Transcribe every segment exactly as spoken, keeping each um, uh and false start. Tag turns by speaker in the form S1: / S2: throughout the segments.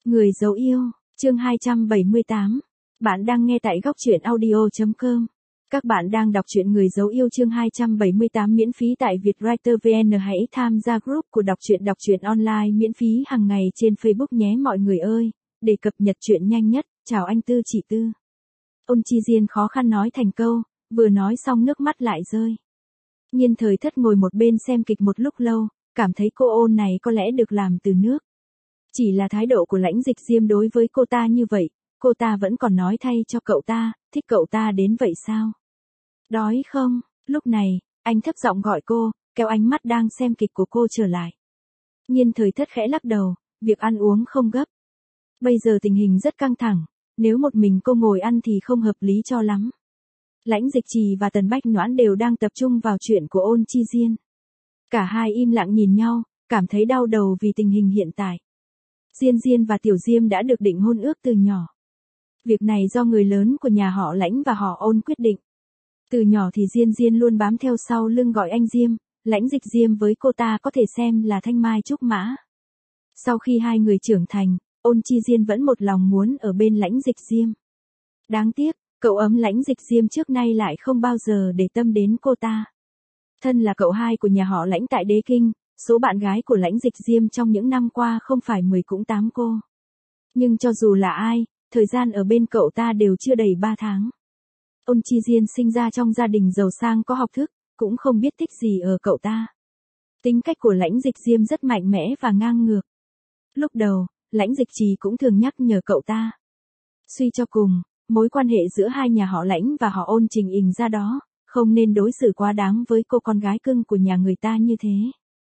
S1: Người dấu yêu, chương hai trăm bảy mươi tám. Bạn đang nghe tại góc truyện audio chấm com. Các bạn đang đọc truyện Người dấu yêu chương hai trăm bảy mươi tám miễn phí tại Vietwriter vê en. Hãy tham gia group của đọc truyện đọc truyện online miễn phí hàng ngày trên Facebook nhé mọi người ơi, để cập nhật truyện nhanh nhất. Chào anh Tư chị Tư. Ôn Chi Diên khó khăn nói thành câu, vừa nói xong nước mắt lại rơi. Nhiên Thời Thất ngồi một bên xem kịch một lúc lâu, cảm thấy cô Ôn này có lẽ được làm từ nước. Chỉ là thái độ của Lãnh Dịch Diêm đối với cô ta như vậy, cô ta vẫn còn nói thay cho cậu ta, thích cậu ta đến vậy sao? Đói không? Lúc này, anh thấp giọng gọi cô, kéo ánh mắt đang xem kịch của cô trở lại. Nhiên Thời Thất khẽ lắc đầu, việc ăn uống không gấp. Bây giờ tình hình rất căng thẳng, nếu một mình cô ngồi ăn thì không hợp lý cho lắm. Lãnh Dịch Trì và Tần Bách Noãn đều đang tập trung vào chuyện của Ôn Chi Diên. Cả hai im lặng nhìn nhau, cảm thấy đau đầu vì tình hình hiện tại. Diên Diên và Tiểu Diêm đã được định hôn ước từ nhỏ. Việc này do người lớn của nhà họ Lãnh và họ Ôn quyết định. Từ nhỏ thì Diên Diên luôn bám theo sau lưng gọi anh Diêm, Lãnh Dịch Diêm với cô ta có thể xem là thanh mai trúc mã. Sau khi hai người trưởng thành, Ôn Chi Diên vẫn một lòng muốn ở bên Lãnh Dịch Diêm. Đáng tiếc, cậu ấm Lãnh Dịch Diêm trước nay lại không bao giờ để tâm đến cô ta. Thân là cậu hai của nhà họ Lãnh tại Đế Kinh, số bạn gái của Lãnh Dịch Diêm trong những năm qua không phải mười cũng tám cô. Nhưng cho dù là ai, thời gian ở bên cậu ta đều chưa đầy ba tháng. Ôn Chi Diên sinh ra trong gia đình giàu sang có học thức, cũng không biết thích gì ở cậu ta. Tính cách của Lãnh Dịch Diêm rất mạnh mẽ và ngang ngược. Lúc đầu, Lãnh Dịch Trì cũng thường nhắc nhở cậu ta. Suy cho cùng, mối quan hệ giữa hai nhà họ Lãnh và họ Ôn trình hình ra đó, không nên đối xử quá đáng với cô con gái cưng của nhà người ta như thế.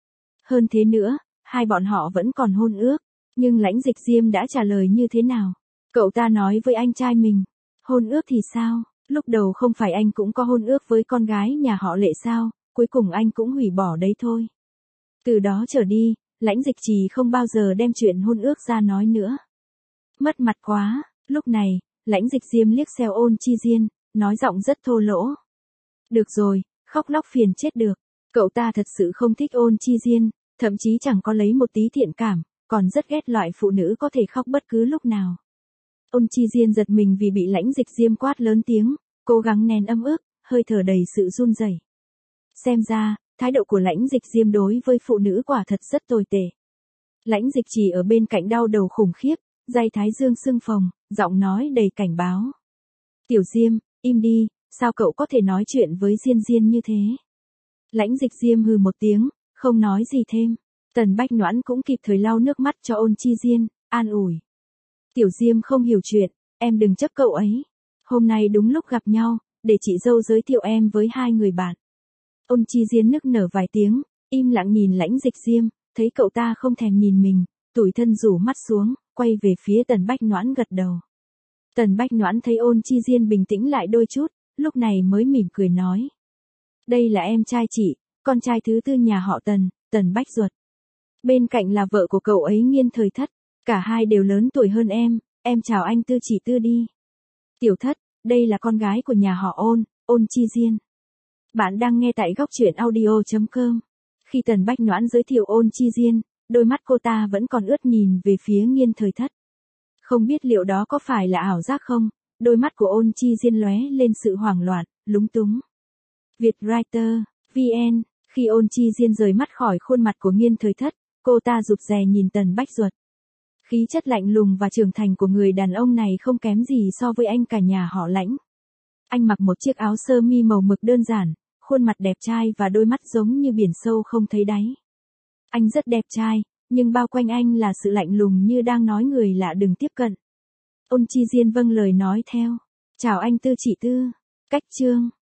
S1: Hơn thế nữa, hai bọn họ vẫn còn hôn ước, nhưng Lãnh Dịch Diêm đã trả lời như thế nào? Cậu ta nói với anh trai mình, hôn ước thì sao? Lúc đầu không phải anh cũng có hôn ước với con gái nhà họ Lệ sao, cuối cùng anh cũng hủy bỏ đấy thôi. Từ đó trở đi, Lãnh Dịch Trì không bao giờ đem chuyện hôn ước ra nói nữa. Mất mặt quá, lúc này, Lãnh Dịch Diêm liếc xéo Ôn Chi Diên, nói giọng rất thô lỗ. Được rồi, khóc lóc phiền chết được. Cậu ta thật sự không thích Ôn Chi Diên, thậm chí chẳng có lấy một tí thiện cảm, còn rất ghét loại phụ nữ có thể khóc bất cứ lúc nào. Ôn Chi Diên giật mình vì bị Lãnh Dịch Diêm quát lớn tiếng, cố gắng nén âm ức, hơi thở đầy sự run rẩy. Xem ra, thái độ của Lãnh Dịch Diêm đối với phụ nữ quả thật rất tồi tệ. Lãnh Dịch Trì ở bên cạnh đau đầu khủng khiếp, day thái dương sưng phồng, giọng nói đầy cảnh báo. Tiểu Diêm, im đi, sao cậu có thể nói chuyện với Diên Diên như thế? Lãnh Dịch Diêm hừ một tiếng, không nói gì thêm. Tần Bách Noãn cũng kịp thời lau nước mắt cho Ôn Chi Diên, an ủi. Tiểu Diêm không hiểu chuyện, em đừng chấp cậu ấy. Hôm nay đúng lúc gặp nhau, để chị dâu giới thiệu em với hai người bạn. Ôn Chi Diên nức nở vài tiếng, im lặng nhìn Lãnh Dịch Diêm, thấy cậu ta không thèm nhìn mình, tủi thân rủ mắt xuống, quay về phía Tần Bách Noãn gật đầu. Tần Bách Noãn thấy Ôn Chi Diên bình tĩnh lại đôi chút, lúc này mới mỉm cười nói. Đây là em trai chị, con trai thứ tư nhà họ Tần, Tần Bách Duật. Bên cạnh là vợ của cậu ấy Nhiên Thời Thất, cả hai đều lớn tuổi hơn em, em chào anh Tư chị Tư đi. Tiểu Thất, đây là con gái của nhà họ Ôn, Ôn Chi Diên. Bạn đang nghe tại góc truyện audio chấm com. Khi Tần Bách Noãn giới thiệu Ôn Chi Diên, đôi mắt cô ta vẫn còn ướt nhìn về phía Nhiên Thời Thất. Không biết liệu đó có phải là ảo giác không, đôi mắt của Ôn Chi Diên lóe lên sự hoảng loạn, lúng túng. Vietwriter vê en. Khi Ôn Chi Diên rời mắt khỏi khuôn mặt của Nhiên Thời Thất, cô ta rụt rè nhìn Tần Bách Duật. Khí chất lạnh lùng và trưởng thành của người đàn ông này không kém gì so với anh cả nhà họ Lãnh. Anh mặc một chiếc áo sơ mi màu mực đơn giản, khuôn mặt đẹp trai và đôi mắt giống như biển sâu không thấy đáy. Anh rất đẹp trai, nhưng bao quanh anh là sự lạnh lùng như đang nói người lạ đừng tiếp cận. Ôn Chi Diên vâng lời nói theo. Chào anh Tư chị Tư. Cách chương.